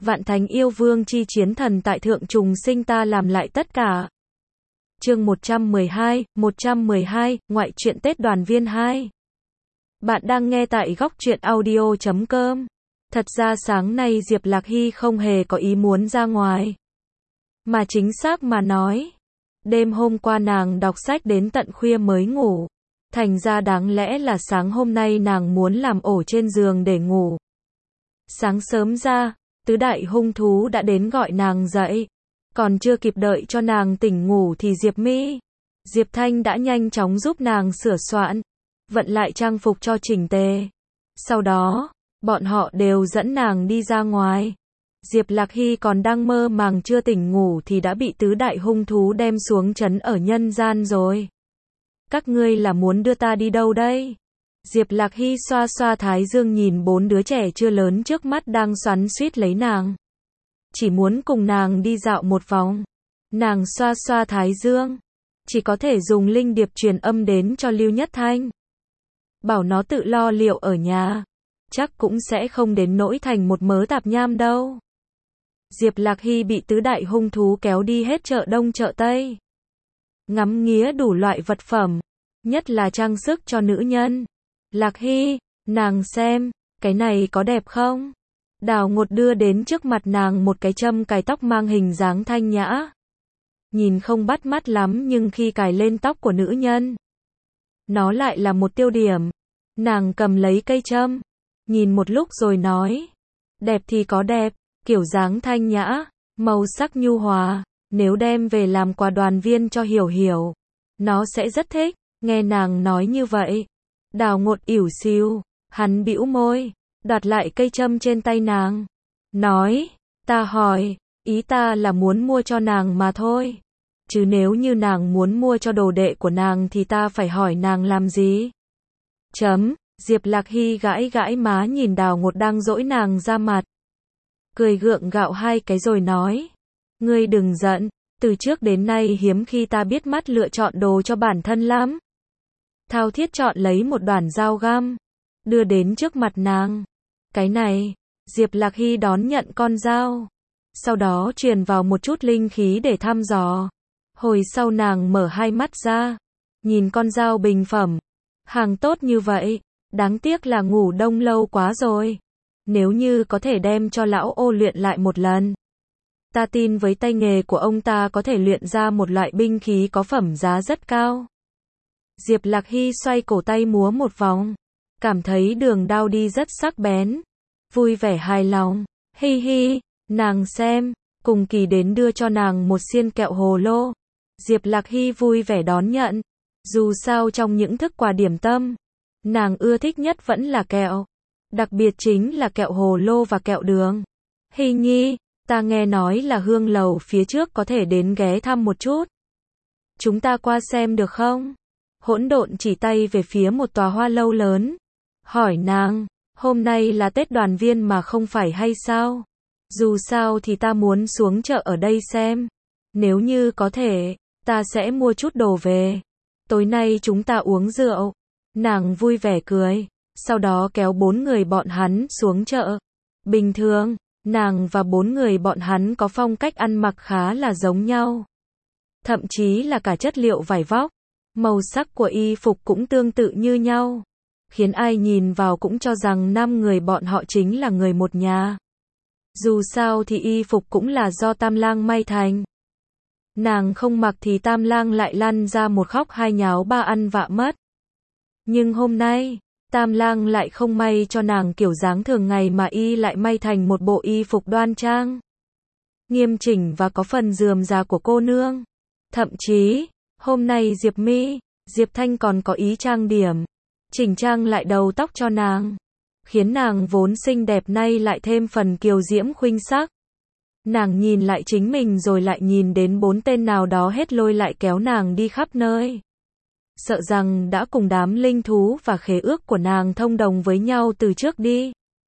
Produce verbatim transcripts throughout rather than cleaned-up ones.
Vạn thánh yêu vương chi chiến thần tại thượng trùng sinh ta làm lại tất cả. Chương một trăm mười hai, một trăm mười hai, ngoại truyện Tết đoàn viên hai. Bạn đang nghe tại góc truyện audio chấm com. Thật ra sáng nay Diệp Lạc Hy không hề có ý muốn ra ngoài. Mà chính xác mà nói, đêm hôm qua nàng đọc sách đến tận khuya mới ngủ. Thành ra đáng lẽ là sáng hôm nay nàng muốn làm ổ trên giường để ngủ. Sáng sớm ra, tứ đại hung thú đã đến gọi nàng dậy. Còn chưa kịp đợi cho nàng tỉnh ngủ thì Diệp Mi, Diệp Thanh đã nhanh chóng giúp nàng sửa soạn, vận lại trang phục cho chỉnh tề. Sau đó, bọn họ đều dẫn nàng đi ra ngoài. Diệp Lạc Hy còn đang mơ màng chưa tỉnh ngủ thì đã bị tứ đại hung thú đem xuống trấn ở nhân gian rồi. Các ngươi là muốn đưa ta đi đâu đây? Diệp Lạc Hy xoa xoa thái dương nhìn bốn đứa trẻ chưa lớn trước mắt đang xoắn xuýt lấy nàng. Chỉ muốn cùng nàng đi dạo một vòng. Nàng xoa xoa thái dương. Chỉ có thể dùng linh điệp truyền âm đến cho Lưu Nhất Thanh. Bảo nó tự lo liệu ở nhà. Chắc cũng sẽ không đến nỗi thành một mớ tạp nham đâu. Diệp Lạc Hy bị tứ đại hung thú kéo đi hết chợ Đông chợ Tây. Ngắm nghía đủ loại vật phẩm. Nhất là trang sức cho nữ nhân. Lạc Hy, nàng xem, cái này có đẹp không? Đào Ngột đưa đến trước mặt nàng một cái châm cài tóc mang hình dáng thanh nhã. Nhìn không bắt mắt lắm nhưng khi cài lên tóc của nữ nhân, nó lại là một tiêu điểm. Nàng cầm lấy cây châm, nhìn một lúc rồi nói, đẹp thì có đẹp, kiểu dáng thanh nhã, màu sắc nhu hòa, nếu đem về làm quà đoàn viên cho Hiểu Hiểu, nó sẽ rất thích. Nghe nàng nói như vậy, Đào Ngột ỉu xìu, hắn bĩu môi, đoạt lại cây châm trên tay nàng, nói, ta hỏi, ý ta là muốn mua cho nàng mà thôi, chứ nếu như nàng muốn mua cho đồ đệ của nàng thì ta phải hỏi nàng làm gì? Chấm, Diệp Lạc Hy gãi gãi má nhìn Đào Ngột đang dỗi nàng ra mặt, cười gượng gạo hai cái rồi nói, ngươi đừng giận, từ trước đến nay hiếm khi ta biết mắt lựa chọn đồ cho bản thân lắm. Thao thiết chọn lấy một đoạn dao găm, đưa đến trước mặt nàng. Cái này, Diệp Lạc Hy đón nhận con dao. Sau đó truyền vào một chút linh khí để thăm dò. Hồi sau nàng mở hai mắt ra. Nhìn con dao bình phẩm. Hàng tốt như vậy. Đáng tiếc là ngủ đông lâu quá rồi. Nếu như có thể đem cho lão ô luyện lại một lần. Ta tin với tay nghề của ông ta có thể luyện ra một loại binh khí có phẩm giá rất cao. Diệp Lạc Hy xoay cổ tay múa một vòng. Cảm thấy đường đao đi rất sắc bén. Vui vẻ hài lòng. Hi hi, nàng xem. Cùng kỳ đến đưa cho nàng một xiên kẹo hồ lô. Diệp Lạc Hy vui vẻ đón nhận. Dù sao trong những thức quà điểm tâm, nàng ưa thích nhất vẫn là kẹo. Đặc biệt chính là kẹo hồ lô và kẹo đường. Hi nhi, ta nghe nói là Hương Lầu phía trước có thể đến ghé thăm một chút. Chúng ta qua xem được không? Hỗn Độn chỉ tay về phía một tòa hoa lâu lớn. Hỏi nàng, hôm nay là Tết đoàn viên mà không phải hay sao? Dù sao thì ta muốn xuống chợ ở đây xem. Nếu như có thể, ta sẽ mua chút đồ về. Tối nay chúng ta uống rượu. Nàng vui vẻ cười. Sau đó kéo bốn người bọn hắn xuống chợ. Bình thường, nàng và bốn người bọn hắn có phong cách ăn mặc khá là giống nhau. Thậm chí là cả chất liệu vải vóc. Màu sắc của y phục cũng tương tự như nhau. Khiến ai nhìn vào cũng cho rằng năm người bọn họ chính là người một nhà. Dù sao thì y phục cũng là do Tam Lang may thành. Nàng không mặc thì Tam Lang lại lăn ra một khóc hai nháo ba ăn vạ mất. Nhưng hôm nay, Tam Lang lại không may cho nàng kiểu dáng thường ngày mà y lại may thành một bộ y phục đoan trang, nghiêm chỉnh và có phần rườm rà của cô nương. Thậm chí, hôm nay Diệp Mi, Diệp Thanh còn có ý trang điểm, chỉnh trang lại đầu tóc cho nàng, khiến nàng vốn xinh đẹp nay lại thêm phần kiều diễm khuynh sắc. Nàng nhìn lại chính mình rồi lại nhìn đến bốn tên nào đó hết lôi lại kéo nàng đi khắp nơi. Sợ rằng đã cùng đám linh thú và khế ước của nàng thông đồng với nhau từ trước đi.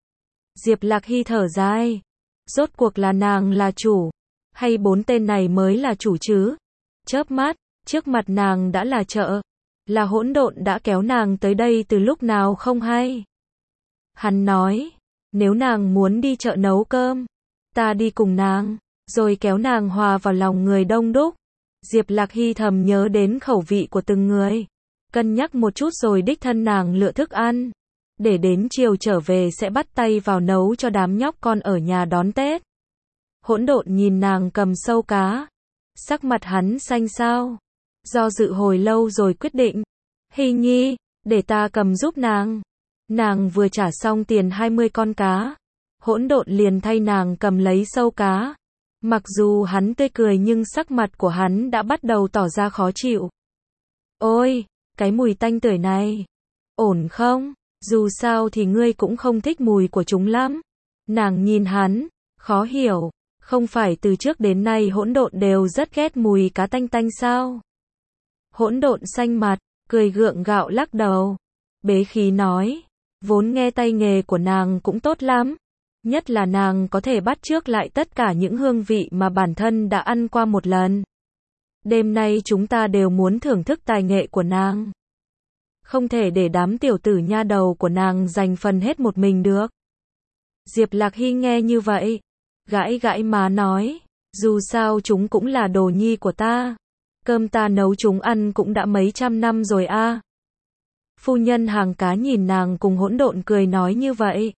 Diệp Lạc Hy thở dài. Rốt cuộc là nàng là chủ, hay bốn tên này mới là chủ chứ? Chớp mắt, trước mặt nàng đã là chợ. Là Hỗn Độn đã kéo nàng tới đây từ lúc nào không hay. Hắn nói, nếu nàng muốn đi chợ nấu cơm, ta đi cùng nàng, rồi kéo nàng hòa vào lòng người đông đúc. Diệp Lạc Hy thầm nhớ đến khẩu vị của từng người, cân nhắc một chút rồi đích thân nàng lựa thức ăn, để đến chiều trở về sẽ bắt tay vào nấu cho đám nhóc con ở nhà đón Tết. Hỗn Độn nhìn nàng cầm sâu cá, sắc mặt hắn xanh xao, do dự hồi lâu rồi quyết định, Hy Nhi, để ta cầm giúp nàng. Nàng vừa trả xong tiền hai mươi con cá, Hỗn Độn liền thay nàng cầm lấy sâu cá. Mặc dù hắn tươi cười nhưng sắc mặt của hắn đã bắt đầu tỏ ra khó chịu. Ôi, cái mùi tanh tưởi này, ổn không? Dù sao thì ngươi cũng không thích mùi của chúng lắm. Nàng nhìn hắn, khó hiểu, không phải từ trước đến nay Hỗn Độn đều rất ghét mùi cá tanh tanh sao? Hỗn Độn xanh mặt, cười gượng gạo lắc đầu, bế khí nói, vốn nghe tay nghề của nàng cũng tốt lắm. Nhất là nàng có thể bắt chước lại tất cả những hương vị mà bản thân đã ăn qua một lần. Đêm nay chúng ta đều muốn thưởng thức tài nghệ của nàng. Không thể để đám tiểu tử nha đầu của nàng giành phần hết một mình được. Diệp Lạc Hy nghe như vậy, gãi gãi má nói, dù sao chúng cũng là đồ nhi của ta. Cơm ta nấu chúng ăn cũng đã mấy trăm năm rồi a. À. Phu nhân hàng cá nhìn nàng cùng Hỗn Độn cười nói như vậy.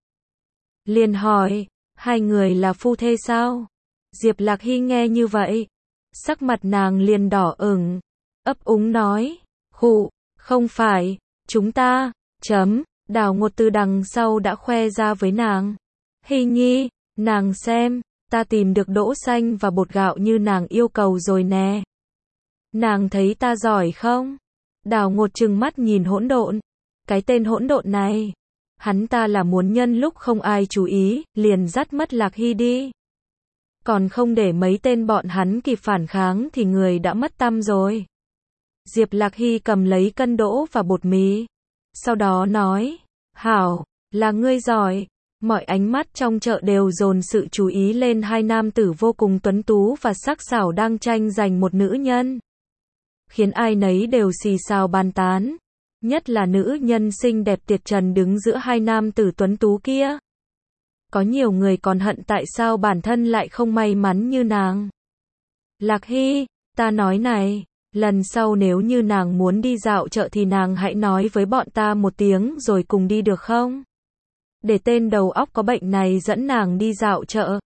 Liền hỏi, hai người là phu thê sao? Diệp Lạc Hy nghe như vậy, sắc mặt nàng liền đỏ ửng, ấp úng nói, khụ, không phải, chúng ta, chấm, Đào Ngột từ đằng sau đã khoe ra với nàng. Hy Nhi, nàng xem, ta tìm được đỗ xanh và bột gạo như nàng yêu cầu rồi nè. Nàng thấy ta giỏi không? Đào Ngột trừng mắt nhìn Hỗn Độn, cái tên Hỗn Độn này. Hắn ta là muốn nhân lúc không ai chú ý, liền dắt mất Lạc Hy đi. Còn không để mấy tên bọn hắn kịp phản kháng thì người đã mất tăm rồi. Diệp Lạc Hy cầm lấy cân đỗ và bột mì. Sau đó nói, hảo, là ngươi giỏi. Mọi ánh mắt trong chợ đều dồn sự chú ý lên hai nam tử vô cùng tuấn tú và sắc sảo đang tranh giành một nữ nhân. Khiến ai nấy đều xì xào bàn tán. Nhất là nữ nhân xinh đẹp tuyệt trần đứng giữa hai nam tử tuấn tú kia. Có nhiều người còn hận tại sao bản thân lại không may mắn như nàng. Lạc Hy, ta nói này, lần sau nếu như nàng muốn đi dạo chợ thì nàng hãy nói với bọn ta một tiếng rồi cùng đi được không? Để tên đầu óc có bệnh này dẫn nàng đi dạo chợ.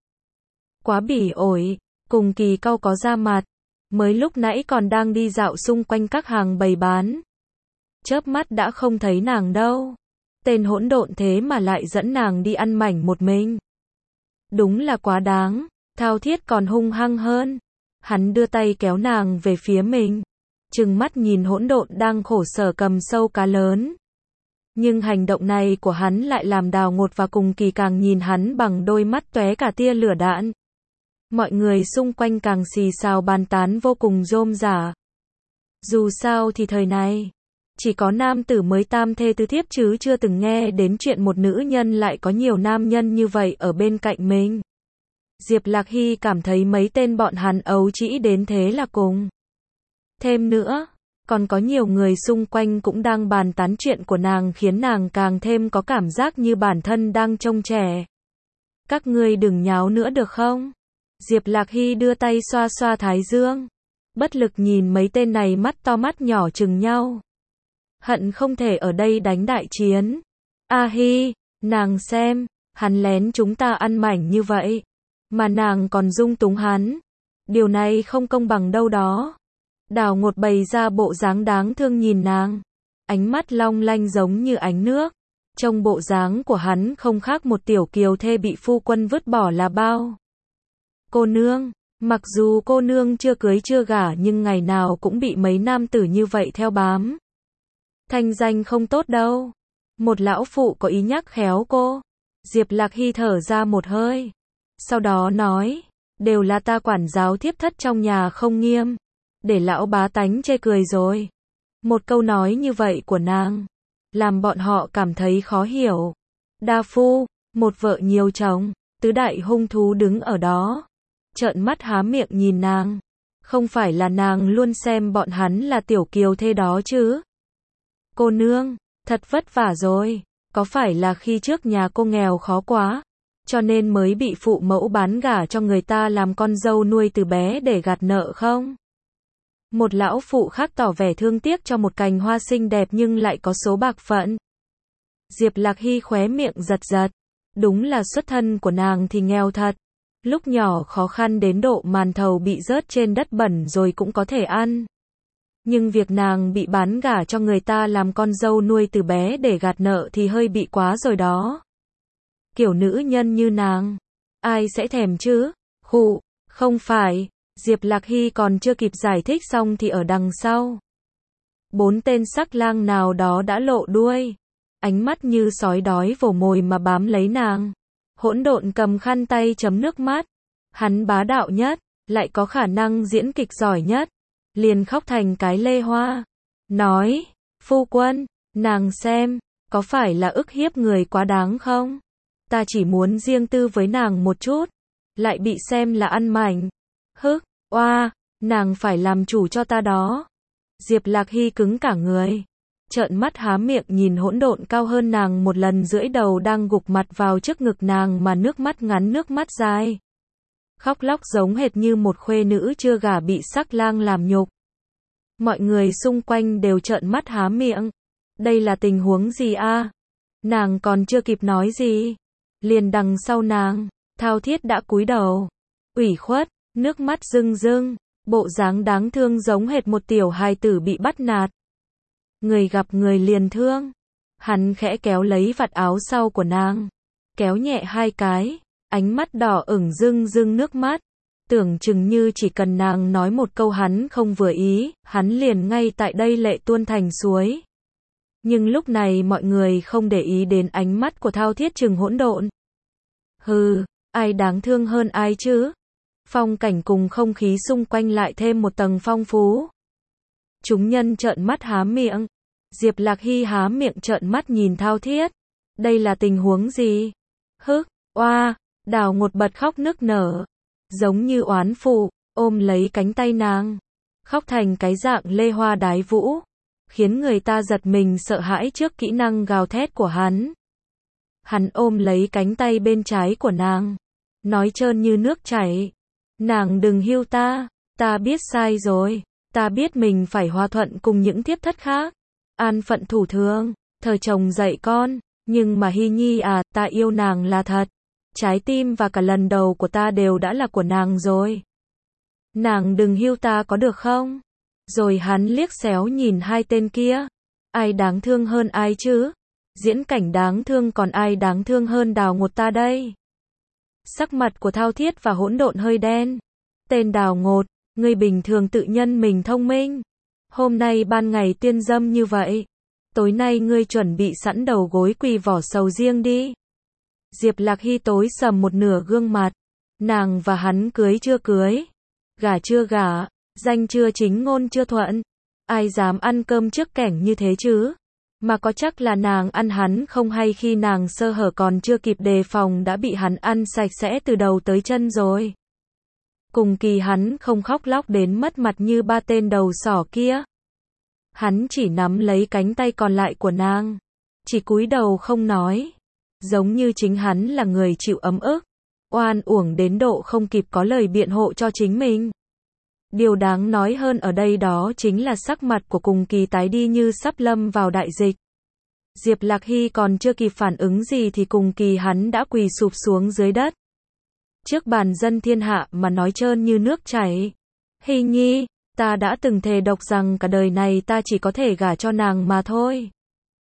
Quá bỉ ổi, cùng Kỳ Cau có ra mặt, mới lúc nãy còn đang đi dạo xung quanh các hàng bày bán. Chớp mắt đã không thấy nàng đâu. Tên Hỗn Độn thế mà lại dẫn nàng đi ăn mảnh một mình. Đúng là quá đáng, thao thiết còn hung hăng hơn. Hắn đưa tay kéo nàng về phía mình, trừng mắt nhìn Hỗn Độn đang khổ sở cầm sâu cá lớn. Nhưng hành động này của hắn lại làm Đào Ngột và Cùng Kỳ càng nhìn hắn bằng đôi mắt tóe cả tia lửa đạn. Mọi người xung quanh càng xì xào bàn tán vô cùng rôm rả. Dù sao thì thời này, chỉ có nam tử mới tam thê tứ thiếp chứ chưa từng nghe đến chuyện một nữ nhân lại có nhiều nam nhân như vậy ở bên cạnh mình. Diệp Lạc Hy cảm thấy mấy tên bọn hắn ấu trĩ đến thế là cùng. Thêm nữa, còn có nhiều người xung quanh cũng đang bàn tán chuyện của nàng khiến nàng càng thêm có cảm giác như bản thân đang trông trẻ. Các ngươi đừng nháo nữa được không? Diệp Lạc Hy đưa tay xoa xoa thái dương, bất lực nhìn mấy tên này mắt to mắt nhỏ chừng nhau. Hận không thể ở đây đánh đại chiến. A Hy, nàng xem, hắn lén chúng ta ăn mảnh như vậy, mà nàng còn dung túng hắn. Điều này không công bằng đâu đó. Đào Ngột bày ra bộ dáng đáng thương nhìn nàng, ánh mắt long lanh giống như ánh nước. Trong bộ dáng của hắn không khác một tiểu kiều thê bị phu quân vứt bỏ là bao. Cô nương, mặc dù cô nương chưa cưới chưa gả nhưng ngày nào cũng bị mấy nam tử như vậy theo bám. Thanh danh không tốt đâu. Một lão phụ có ý nhắc khéo cô. Diệp Lạc Hy thở ra một hơi. Sau đó nói, đều là ta quản giáo thiếp thất trong nhà không nghiêm, để lão bá tánh chê cười rồi. Một câu nói như vậy của nàng, làm bọn họ cảm thấy khó hiểu. Đa phu, một vợ nhiều chồng, tứ đại hung thú đứng ở đó, trợn mắt há miệng nhìn nàng. Không phải là nàng luôn xem bọn hắn là tiểu kiều thê đó chứ? Cô nương, thật vất vả rồi, có phải là khi trước nhà cô nghèo khó quá, cho nên mới bị phụ mẫu bán gả cho người ta làm con dâu nuôi từ bé để gạt nợ không? Một lão phụ khác tỏ vẻ thương tiếc cho một cành hoa xinh đẹp nhưng lại có số bạc phận. Diệp Lạc Hy khóe miệng giật giật. Đúng là xuất thân của nàng thì nghèo thật. Lúc nhỏ khó khăn đến độ màn thầu bị rớt trên đất bẩn rồi cũng có thể ăn. Nhưng việc nàng bị bán gả cho người ta làm con dâu nuôi từ bé để gạt nợ thì hơi bị quá rồi đó. Kiểu nữ nhân như nàng, ai sẽ thèm chứ? Khụ, không phải. Diệp Lạc Hy còn chưa kịp giải thích xong thì ở đằng sau, bốn tên sắc lang nào đó đã lộ đuôi, ánh mắt như sói đói vồ mồi mà bám lấy nàng. Hỗn Độn cầm khăn tay chấm nước mắt, hắn bá đạo nhất, lại có khả năng diễn kịch giỏi nhất, liền khóc thành cái lê hoa, nói, phu quân, nàng xem, có phải là ức hiếp người quá đáng không? Ta chỉ muốn riêng tư với nàng một chút, lại bị xem là ăn mảnh. Hức, oa, nàng phải làm chủ cho ta đó. Diệp Lạc Hy cứng cả người, trợn mắt há miệng nhìn Hỗn Độn cao hơn nàng một lần rưỡi đầu đang gục mặt vào trước ngực nàng mà nước mắt ngắn nước mắt dài. Khóc lóc giống hệt như một khuê nữ chưa gả bị sắc lang làm nhục. Mọi người xung quanh đều trợn mắt há miệng. Đây là tình huống gì a? Nàng còn chưa kịp nói gì, liền đằng sau nàng, Thao Thiết đã cúi đầu, ủy khuất, nước mắt rưng rưng, bộ dáng đáng thương giống hệt một tiểu hài tử bị bắt nạt. Người gặp người liền thương. Hắn khẽ kéo lấy vạt áo sau của nàng, kéo nhẹ hai cái, ánh mắt đỏ ửng rưng rưng nước mắt. Tưởng chừng như chỉ cần nàng nói một câu hắn không vừa ý, hắn liền ngay tại đây lệ tuôn thành suối. Nhưng lúc này mọi người không để ý đến ánh mắt của Thao Thiết trừng Hỗn Độn. Hừ, ai đáng thương hơn ai chứ? Phong cảnh cùng không khí xung quanh lại thêm một tầng phong phú. Chúng nhân trợn mắt há miệng. Diệp Lạc Hy há miệng trợn mắt nhìn Thao Thiết. Đây là tình huống gì? Hức, oa, Đào Ngột bật khóc nức nở, giống như oán phụ, ôm lấy cánh tay nàng, khóc thành cái dạng lê hoa đái vũ, khiến người ta giật mình sợ hãi trước kỹ năng gào thét của hắn. Hắn ôm lấy cánh tay bên trái của nàng, nói trơn như nước chảy, nàng đừng hiu ta, ta biết sai rồi, ta biết mình phải hòa thuận cùng những thiếp thất khác, an phận thủ thường, thờ chồng dạy con, nhưng mà Hy Nhi à, ta yêu nàng là thật, trái tim và cả lần đầu của ta đều đã là của nàng rồi. Nàng đừng hiu ta có được không? Rồi hắn liếc xéo nhìn hai tên kia, ai đáng thương hơn ai chứ? Diễn cảnh đáng thương còn ai đáng thương hơn Đào Ngột ta đây? Sắc mặt của Thao Thiết và Hỗn Độn hơi đen. Tên Đào Ngột, ngươi bình thường tự nhân mình thông minh. Hôm nay ban ngày tiên dâm như vậy, tối nay ngươi chuẩn bị sẵn đầu gối quỳ vỏ sầu riêng đi. Diệp Lạc Hy tối sầm một nửa gương mặt. Nàng và hắn cưới chưa cưới, gả chưa gả, danh chưa chính ngôn chưa thuận. Ai dám ăn cơm trước kẻng như thế chứ? Mà có chắc là nàng ăn hắn không hay khi nàng sơ hở còn chưa kịp đề phòng đã bị hắn ăn sạch sẽ từ đầu tới chân rồi. Cùng kỳ hắn không khóc lóc đến mất mặt như ba tên đầu sỏ kia. Hắn chỉ nắm lấy cánh tay còn lại của nàng, chỉ cúi đầu không nói, giống như chính hắn là người chịu ấm ức, oan uổng đến độ không kịp có lời biện hộ cho chính mình. Điều đáng nói hơn ở đây đó chính là sắc mặt của Cùng Kỳ tái đi như sắp lâm vào đại dịch. Diệp Lạc Hy còn chưa kịp phản ứng gì thì Cùng Kỳ hắn đã quỳ sụp xuống dưới đất. Trước bàn dân thiên hạ mà nói trơn như nước chảy. Hy Nhi, ta đã từng thề độc rằng cả đời này ta chỉ có thể gả cho nàng mà thôi.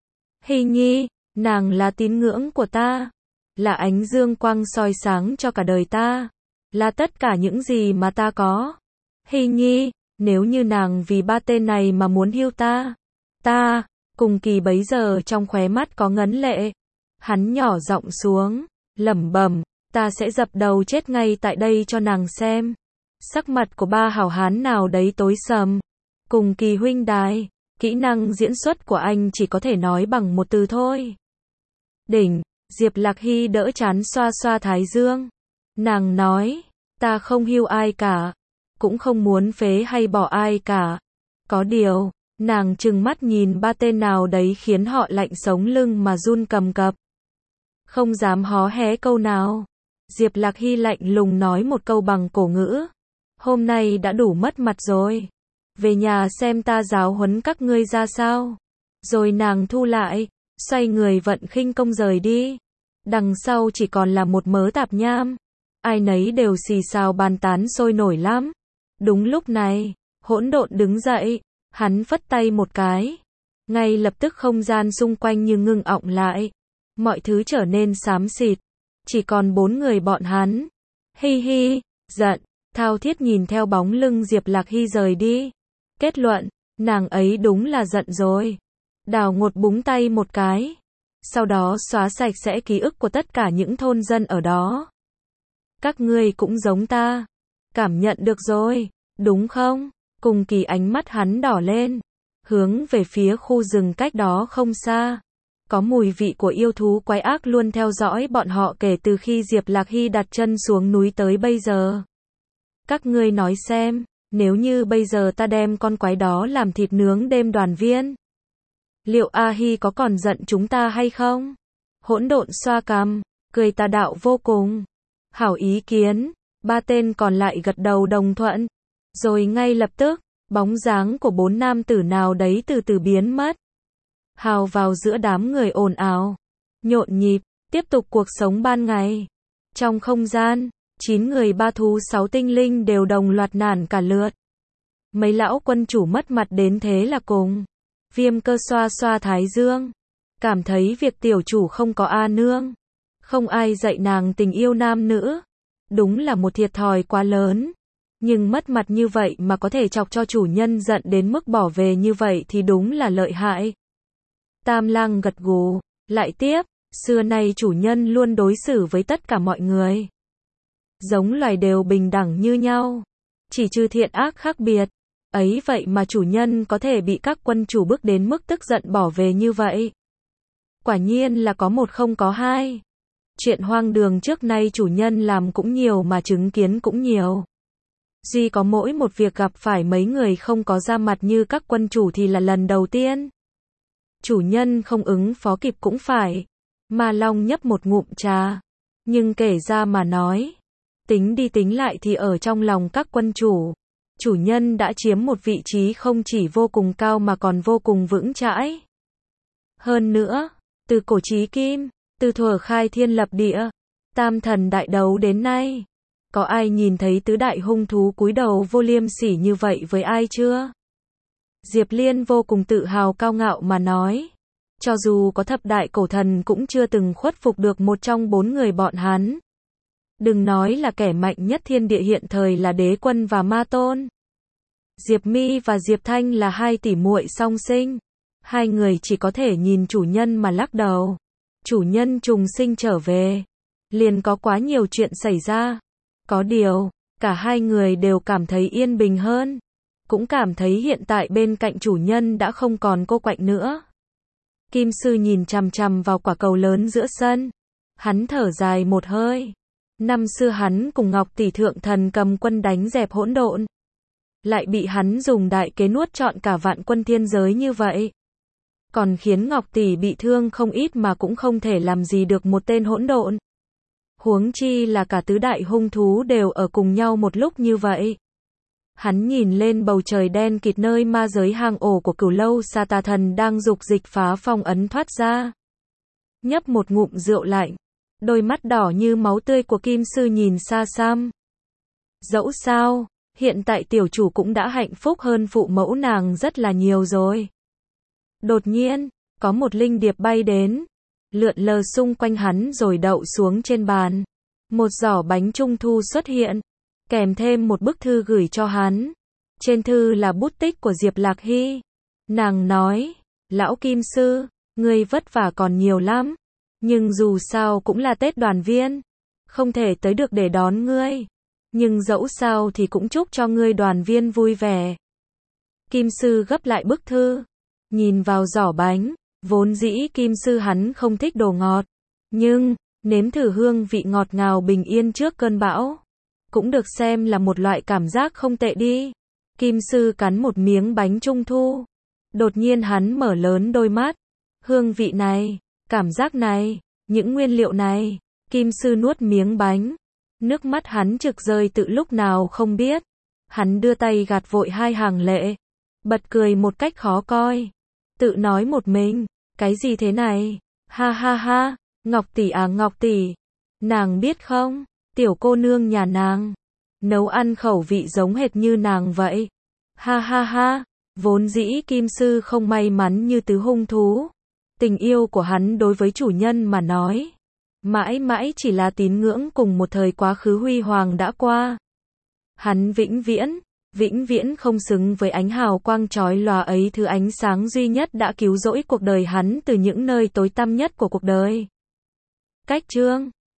Hy Nhi, nàng là tín ngưỡng của ta, là ánh dương quang soi sáng cho cả đời ta, là tất cả những gì mà ta có. Hy Nhi, nếu như nàng vì ba tên này mà muốn hiu ta, ta, Cùng Kỳ bấy giờ trong khóe mắt có ngấn lệ. Hắn nhỏ giọng xuống, lẩm bẩm, ta sẽ dập đầu chết ngay tại đây cho nàng xem. Sắc mặt của ba hảo hán nào đấy tối sầm. Cùng Kỳ huynh đài, kỹ năng diễn xuất của anh chỉ có thể nói bằng một từ thôi. Đỉnh. Diệp Lạc Hy đỡ chán xoa xoa thái dương. Nàng nói, ta không hiu ai cả, cũng không muốn phế hay bỏ ai cả. Có điều, nàng trừng mắt nhìn ba tên nào đấy khiến họ lạnh sống lưng mà run cầm cập. Không dám hó hé câu nào. Diệp Lạc Hy lạnh lùng nói một câu bằng cổ ngữ. Hôm nay đã đủ mất mặt rồi. Về nhà xem ta giáo huấn các ngươi ra sao. Rồi nàng thu lại, xoay người vận khinh công rời đi. Đằng sau chỉ còn là một mớ tạp nham. Ai nấy đều xì xào bàn tán sôi nổi lắm. Đúng lúc này, Hỗn Độn đứng dậy, hắn phất tay một cái. Ngay lập tức không gian xung quanh như ngưng ọng lại. Mọi thứ trở nên xám xịt. Chỉ còn bốn người bọn hắn. Hi hi, giận, thao thiết nhìn theo bóng lưng Diệp Lạc Hy rời đi. Kết luận, nàng ấy đúng là giận rồi. Đào Ngột búng tay một cái. Sau đó xóa sạch sẽ ký ức của tất cả những thôn dân ở đó. Các ngươi cũng giống ta. Cảm nhận được rồi, đúng không? Cùng Kỳ ánh mắt hắn đỏ lên. Hướng về phía khu rừng cách đó không xa. Có mùi vị của yêu thú quái ác luôn theo dõi bọn họ kể từ khi Diệp Lạc Hy đặt chân xuống núi tới bây giờ. Các ngươi nói xem, nếu như bây giờ ta đem con quái đó làm thịt nướng đêm đoàn viên, liệu A Hy có còn giận chúng ta hay không? Hỗn Độn xoa cằm, cười tà đạo vô cùng. Hảo ý kiến, ba tên còn lại gật đầu đồng thuận. Rồi ngay lập tức, bóng dáng của bốn nam tử nào đấy từ từ biến mất. Hào vào giữa đám người ồn ào, nhộn nhịp, tiếp tục cuộc sống ban ngày. Trong không gian, chín người ba thú sáu tinh linh đều đồng loạt nản cả lượt. Mấy lão quân chủ mất mặt đến thế là cùng. Viêm Cơ xoa xoa thái dương, cảm thấy việc tiểu chủ không có A nương, không ai dạy nàng tình yêu nam nữ, đúng là một thiệt thòi quá lớn. Nhưng mất mặt như vậy mà có thể chọc cho chủ nhân giận đến mức bỏ về như vậy thì đúng là lợi hại. Tam Lang gật gù, lại tiếp, xưa nay chủ nhân luôn đối xử với tất cả mọi người. Giống loài đều bình đẳng như nhau, chỉ trừ thiện ác khác biệt. Ấy vậy mà chủ nhân có thể bị các quân chủ bức đến mức tức giận bỏ về như vậy. Quả nhiên là có một không có hai. Chuyện hoang đường trước nay chủ nhân làm cũng nhiều mà chứng kiến cũng nhiều. Duy có mỗi một việc gặp phải mấy người không có ra mặt như các quân chủ thì là lần đầu tiên. Chủ nhân không ứng phó kịp cũng phải. Ma Long nhấp một ngụm trà. Nhưng kể ra mà nói, tính đi tính lại thì ở trong lòng các quân chủ, chủ nhân đã chiếm một vị trí không chỉ vô cùng cao mà còn vô cùng vững chãi. Hơn nữa, từ cổ chí kim, từ thuở khai thiên lập địa, tam thần đại đấu đến nay, có ai nhìn thấy tứ đại hung thú cúi đầu vô liêm sỉ như vậy với ai chưa? Diệp Liên vô cùng tự hào cao ngạo mà nói, cho dù có thập đại cổ thần cũng chưa từng khuất phục được một trong bốn người bọn hắn. Đừng nói là kẻ mạnh nhất thiên địa hiện thời là Đế Quân và Ma Tôn. Diệp Mi và Diệp Thanh là hai tỷ muội song sinh. Hai người chỉ có thể nhìn chủ nhân mà lắc đầu. Chủ nhân trùng sinh trở về, liền có quá nhiều chuyện xảy ra. Có điều, cả hai người đều cảm thấy yên bình hơn. Cũng cảm thấy hiện tại bên cạnh chủ nhân đã không còn cô quạnh nữa. Kim Sư nhìn chằm chằm vào quả cầu lớn giữa sân. Hắn thở dài một hơi. Năm xưa hắn cùng Ngọc Tỷ Thượng Thần cầm quân đánh dẹp hỗn độn. Lại bị hắn dùng đại kế nuốt trọn cả vạn quân thiên giới như vậy. Còn khiến Ngọc Tỷ bị thương không ít mà cũng không thể làm gì được một tên hỗn độn. Huống chi là cả tứ đại hung thú đều ở cùng nhau một lúc như vậy. Hắn nhìn lên bầu trời đen kịt nơi ma giới hang ổ của Cửu Lâu Sa Tà Thần đang dục dịch phá phong ấn thoát ra. Nhấp một ngụm rượu lạnh, đôi mắt đỏ như máu tươi của Kim Sư nhìn xa xăm. Dẫu sao, hiện tại tiểu chủ cũng đã hạnh phúc hơn phụ mẫu nàng rất là nhiều rồi. Đột nhiên, có một linh điệp bay đến, lượn lờ xung quanh hắn rồi đậu xuống trên bàn. Một giỏ bánh trung thu xuất hiện, kèm thêm một bức thư gửi cho hắn. Trên thư là bút tích của Diệp Lạc Hy. Nàng nói, lão Kim Sư, ngươi vất vả còn nhiều lắm, nhưng dù sao cũng là Tết đoàn viên, không thể tới được để đón ngươi. Nhưng dẫu sao thì cũng chúc cho ngươi đoàn viên vui vẻ. Kim Sư gấp lại bức thư, nhìn vào giỏ bánh, vốn dĩ Kim Sư hắn không thích đồ ngọt, nhưng nếm thử hương vị ngọt ngào bình yên trước cơn bão, cũng được xem là một loại cảm giác không tệ đi. Kim Sư cắn một miếng bánh trung thu, đột nhiên hắn mở lớn đôi mắt. Hương vị này, cảm giác này, những nguyên liệu này. Kim Sư nuốt miếng bánh, Nước mắt hắn trực rơi từ lúc nào không biết. Hắn đưa tay gạt vội hai hàng lệ. Bật cười một cách khó coi. Tự nói một mình, cái gì thế này? Ha ha ha, Ngọc tỷ à Ngọc tỷ. Nàng biết không, tiểu cô nương nhà nàng nấu ăn khẩu vị giống hệt như nàng vậy. Ha ha ha, vốn dĩ Kim Sư không may mắn như tứ hung thú. Tình yêu của hắn đối với chủ nhân mà nói, mãi mãi chỉ là tín ngưỡng cùng một thời quá khứ huy hoàng đã qua. Hắn vĩnh viễn, vĩnh viễn không xứng với ánh hào quang chói lòa ấy, thứ ánh sáng duy nhất đã cứu rỗi cuộc đời hắn từ những nơi tối tăm nhất của cuộc đời. Cách chương